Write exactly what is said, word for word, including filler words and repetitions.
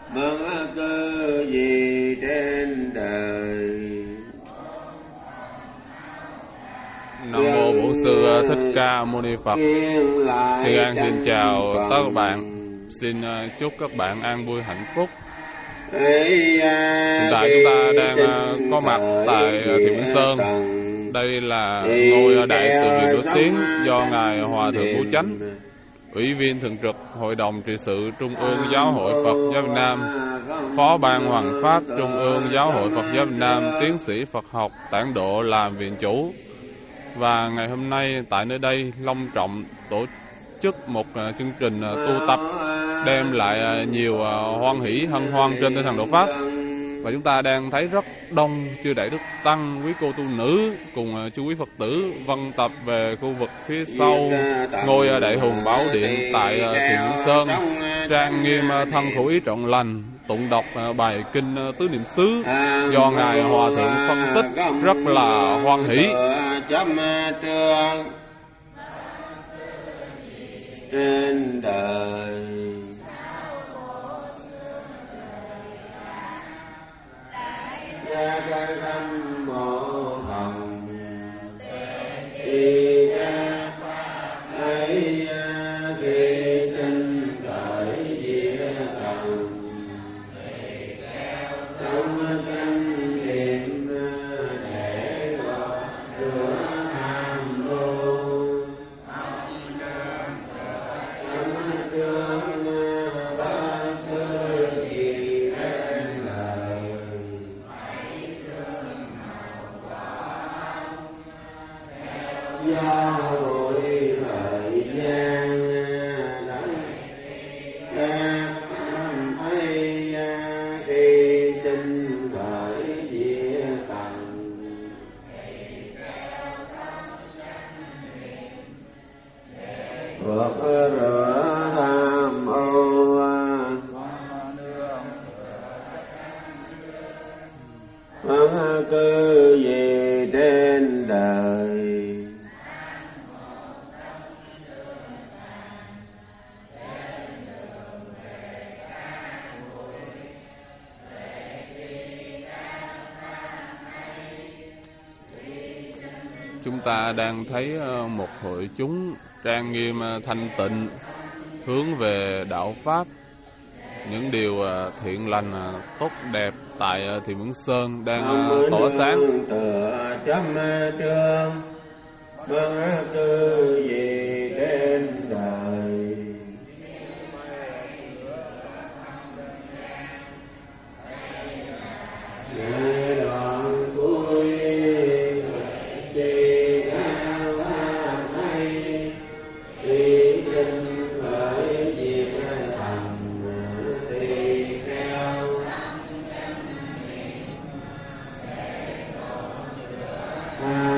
bất cứ gì trên đời. Nam mô Bổn Sư Thích Ca Mâu Ni Phật. Thiên An xin chào tất cả các bạn. Xin chúc các bạn an vui hạnh phúc. Hiện tại chúng ta đang có mặt tại Thiền Vĩnh Sơn. Đây là ngôi đại sự viện nổi tiếng do ngài Hòa thượng Phú Chánh, Ủy viên thường trực Hội đồng trị sự Trung ương Giáo hội Phật giáo Việt Nam, Phó ban Hoàng pháp Trung ương Giáo hội Phật giáo Việt Nam, tiến sĩ Phật học Tản Độ làm viện chủ. Và ngày hôm nay tại nơi đây long trọng tổ chức một chương trình tu tập đem lại nhiều hoan hỷ hân hoan trên tinh thần độ pháp. Và chúng ta đang thấy rất đông chư đại đức tăng, quý cô tu nữ cùng chư quý Phật tử vân tập về khu vực phía sau ngôi Đại Hùng Bảo Điện tại Thiền Vĩnh Sơn, trang nghiêm thân khẩu ý trọn lành, tụng đọc bài kinh Tứ Niệm xứ do ngài Hòa thượng phân tích rất là hoan hỷ. Trên đời gia ca tâm mô hồng y ca ấy khi sinh khởi diệt trần sống chân niệm để gọi rửa tham vô giáo hội thời gian các ấy khi sinh khởi diệt tầng vượt rửa tham ô bất cứ gì trên đời. Chúng ta đang thấy một hội chúng trang nghiêm thanh tịnh hướng về đạo pháp, những điều thiện lành tốt đẹp tại Thiền Vĩnh Sơn đang tỏa sáng. Bất cứ gì trên đời giai đoạn cuối thì cao hay thì sinh khởi diệt thành thì theo